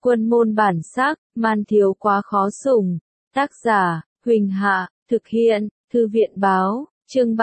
Quân môn bản sắc, man thiếu quá khó sủng. Tác giả, Huỳnh Hạ, thực hiện, Thư viện báo, chương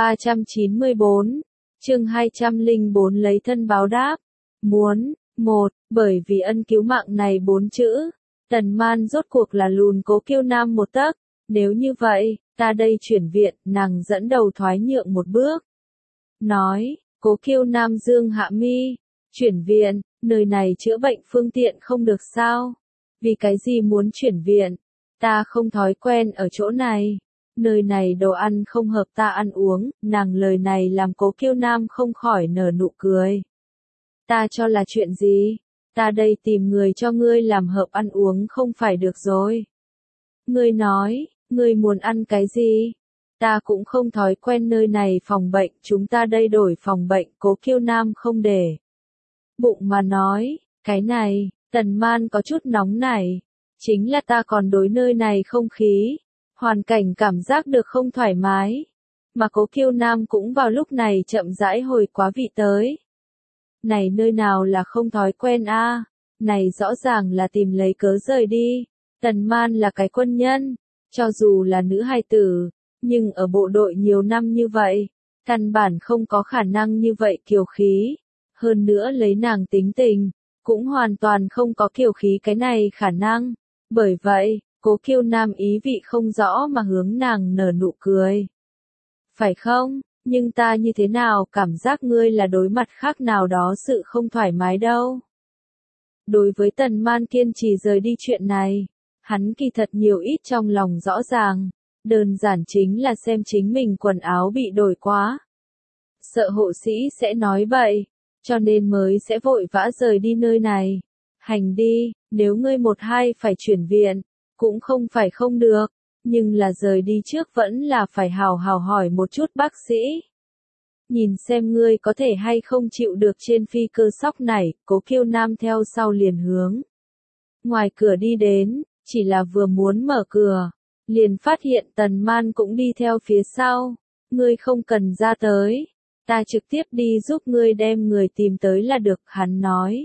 394, chương 204 lấy thân báo đáp. Muốn, bởi vì ân cứu mạng này 4 chữ, Tần Man rốt cuộc là lùn Cố Kiêu Nam một tấc, nếu như vậy, ta đây chuyển viện, nàng dẫn đầu thoái nhượng một bước. Nói, Cố Kiêu Nam dương hạ mi, chuyển viện, nơi này chữa bệnh phương tiện không được sao? Vì cái gì muốn chuyển viện? Ta không thói quen ở chỗ này. Nơi này đồ ăn không hợp ta ăn uống, nàng lời này làm Cố Kiêu Nam không khỏi nở nụ cười. Ta cho là chuyện gì? Ta đây tìm người cho ngươi làm hợp ăn uống không phải được rồi. Ngươi nói, ngươi muốn ăn cái gì? Ta cũng không thói quen nơi này phòng bệnh, chúng ta đây đổi phòng bệnh, Cố Kiêu Nam không để bụng mà nói, cái này, Tần Man có chút nóng nảy, chính là ta còn đối nơi này không khí, hoàn cảnh cảm giác được không thoải mái, mà Cố Kiêu Nam cũng vào lúc này chậm rãi hồi quá vị tới. Này nơi nào là không thói quen a, này rõ ràng là tìm lấy cớ rời đi. Tần Man là cái quân nhân, cho dù là nữ hài tử, nhưng ở bộ đội nhiều năm như vậy, căn bản không có khả năng như vậy kiều khí. Hơn nữa lấy nàng tính tình, cũng hoàn toàn không có kiều khí cái này khả năng. Bởi vậy, Cố Kiêu Nam ý vị không rõ mà hướng nàng nở nụ cười. Phải không? Nhưng ta như thế nào cảm giác ngươi là đối mặt khác nào đó sự không thoải mái đâu. Đối với Tần Man kiên trì rời đi chuyện này, hắn kỳ thật nhiều ít trong lòng rõ ràng, đơn giản chính là xem chính mình quần áo bị đổi quá. Sợ hộ sĩ sẽ nói bậy, cho nên mới sẽ vội vã rời đi nơi này. Hành đi, nếu ngươi một hai phải chuyển viện, cũng không phải không được, nhưng là rời đi trước vẫn là phải hào hào hỏi một chút bác sĩ. Nhìn xem ngươi có thể hay không chịu được trên phi cơ sóc này, Cố Kiêu Nam theo sau liền hướng ngoài cửa đi đến, chỉ là vừa muốn mở cửa, liền phát hiện Tần Man cũng đi theo phía sau. Ngươi không cần ra tới, ta trực tiếp đi giúp ngươi đem người tìm tới là được, hắn nói.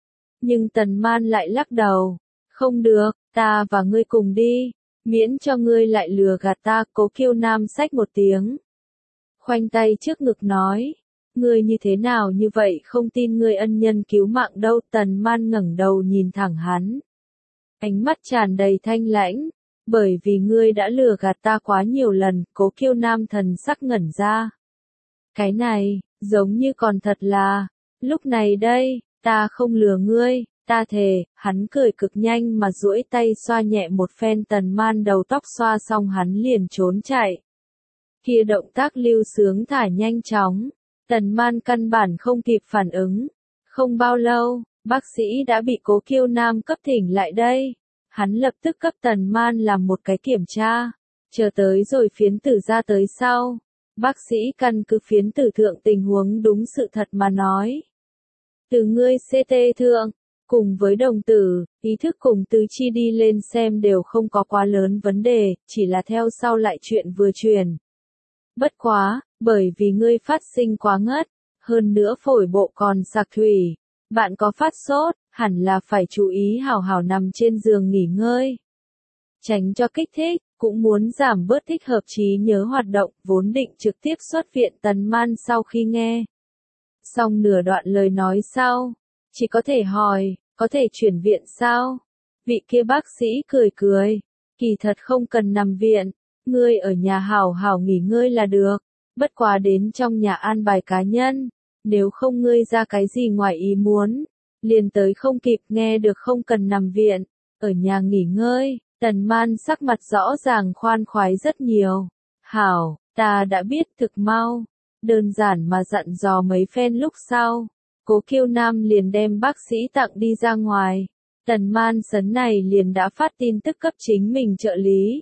Nhưng Tần Man lại lắc đầu, không được, ta và ngươi cùng đi, miễn cho ngươi lại lừa gạt ta. Cố Kiêu Nam xách một tiếng, khoanh tay trước ngực nói, ngươi như thế nào như vậy không tin ngươi ân nhân cứu mạng đâu. Tần Man ngẩng đầu nhìn thẳng hắn, ánh mắt tràn đầy thanh lãnh, bởi vì ngươi đã lừa gạt ta quá nhiều lần. Cố Kiêu Nam thần sắc ngẩn ra. Cái này, giống như còn thật là, lúc này đây, ta không lừa ngươi, ta thề. Hắn cười cực nhanh mà duỗi tay xoa nhẹ một phen Tần Man đầu tóc, xoa xong hắn liền trốn chạy. Kia động tác lưu sướng thả nhanh chóng, Tần Man căn bản không kịp phản ứng. Không bao lâu, bác sĩ đã bị Cố Kiêu Nam cấp thỉnh lại đây. Hắn lập tức cấp Tần Man làm một cái kiểm tra, chờ tới rồi phiến tử ra tới sau. Bác sĩ căn cứ phiến tử thượng tình huống đúng sự thật mà nói. Từ ngươi CT thượng, cùng với đồng tử, ý thức cùng tứ chi đi lên xem đều không có quá lớn vấn đề, chỉ là theo sau lại chuyện vừa truyền. Bất quá, bởi vì ngươi phát sinh quá ngất, hơn nữa phổi bộ còn sặc thủy, bạn có phát sốt, hẳn là phải chú ý hào hào nằm trên giường nghỉ ngơi. Tránh cho kích thích, cũng muốn giảm bớt thích hợp trí nhớ hoạt động, vốn định trực tiếp xuất viện. Tần Man sau khi nghe xong nửa đoạn lời nói sau, chỉ có thể hỏi, có thể chuyển viện sao? Vị kia bác sĩ cười cười, kỳ thật không cần nằm viện, ngươi ở nhà hảo hảo nghỉ ngơi là được, bất quá đến trong nhà an bài cá nhân, nếu không ngươi ra cái gì ngoài ý muốn, liền tới không kịp. Nghe được không cần nằm viện, ở nhà nghỉ ngơi. Tần Man sắc mặt rõ ràng khoan khoái rất nhiều. Hảo, ta đã biết. Thực mau, đơn giản mà dặn dò mấy phen lúc sau, Cố Kiêu Nam liền đem bác sĩ tặng đi ra ngoài. Tần Man sấn này liền đã phát tin tức cấp chính mình trợ lý,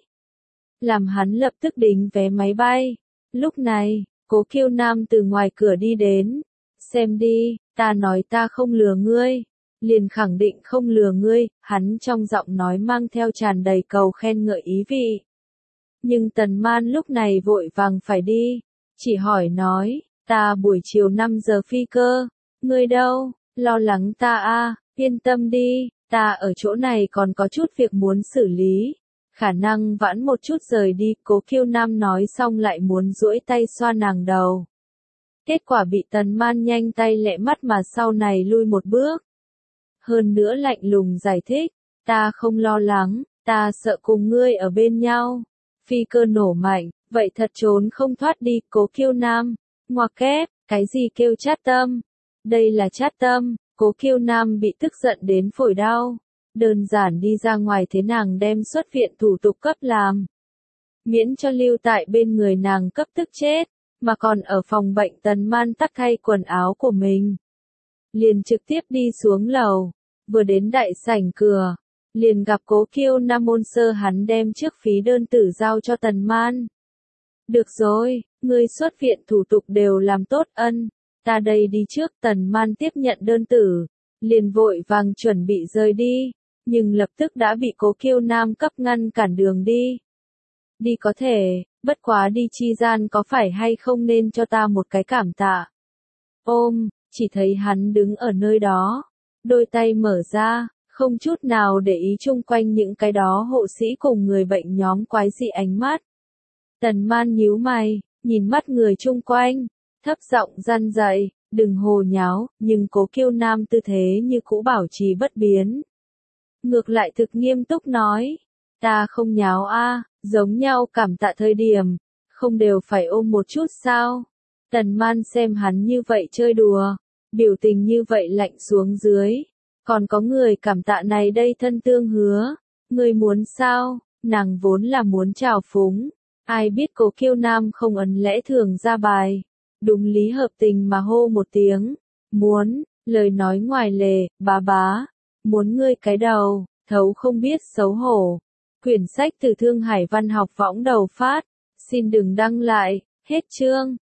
làm hắn lập tức đính vé máy bay. Lúc này, Cố Kiêu Nam từ ngoài cửa đi đến. Xem đi, ta nói ta không lừa ngươi, liền khẳng định không lừa ngươi. Hắn trong giọng nói mang theo tràn đầy cầu khen ngợi ý vị. Nhưng Tần Man lúc này vội vàng phải đi, chỉ hỏi nói, ta buổi chiều 5 giờ phi cơ, ngươi đâu? Lo lắng ta a, yên tâm đi, Ta ở chỗ này còn có chút việc muốn xử lý. Khả năng vãn một chút rời đi, Cố Kiêu Nam nói xong lại muốn duỗi tay xoa nàng đầu. Kết quả bị Tần Man nhanh tay lẹ mắt mà sau này lui một bước. Hơn nữa lạnh lùng giải thích, ta không lo lắng, ta sợ cùng ngươi ở bên nhau. Phi cơ nổ mạnh, vậy thật trốn không thoát đi. Cố Kiêu Nam, ngoặc kép, cái gì kêu chát tâm? Đây là chát tâm. Cố Kiêu Nam bị tức giận đến phổi đau. Đơn giản đi ra ngoài thế nàng đem xuất viện thủ tục cấp làm. Miễn cho lưu tại bên người nàng cấp tức chết, mà còn ở phòng bệnh Tần Man tắc thay quần áo của mình. Liền trực tiếp đi xuống lầu, vừa đến đại sảnh cửa, liền gặp Cố Kiêu Nam môn sơ hắn đem trước phí đơn tử giao cho Tần Man. Được rồi, ngươi xuất viện thủ tục đều làm tốt ân, ta đây đi trước. Tần Man tiếp nhận đơn tử, liền vội vàng chuẩn bị rời đi, nhưng lập tức đã bị Cố Kiêu Nam cấp ngăn cản đường đi. Đi có thể, bất quá đi chi gian có phải hay không nên cho ta một cái cảm tạ. Ôm, chỉ thấy hắn đứng ở nơi đó, đôi tay mở ra, không chút nào để ý chung quanh những cái đó hộ sĩ cùng người bệnh nhóm quái dị ánh mắt. Tần Man nhíu mày, nhìn mắt người chung quanh, thấp giọng răn dạy, đừng hồ nháo, nhưng Cố Kiêu Nam tư thế như cũ bảo trì bất biến. Ngược lại thực nghiêm túc nói, ta không nháo a, giống nhau cảm tạ thời điểm, không đều phải ôm một chút sao? Tần Man xem hắn như vậy chơi đùa, biểu tình như vậy lạnh xuống dưới, còn có người cảm tạ này đây thân tương hứa, ngươi muốn sao? Nàng vốn là muốn trào phúng, ai biết Cố Kiêu Nam không ấn lẽ thường ra bài, đúng lý hợp tình mà hô một tiếng, muốn, lời nói ngoài lề, bá, muốn ngươi cái đầu, thấu không biết xấu hổ. Quyển sách từ Thương Hải Văn học võng đầu phát, xin đừng đăng lại, hết chương.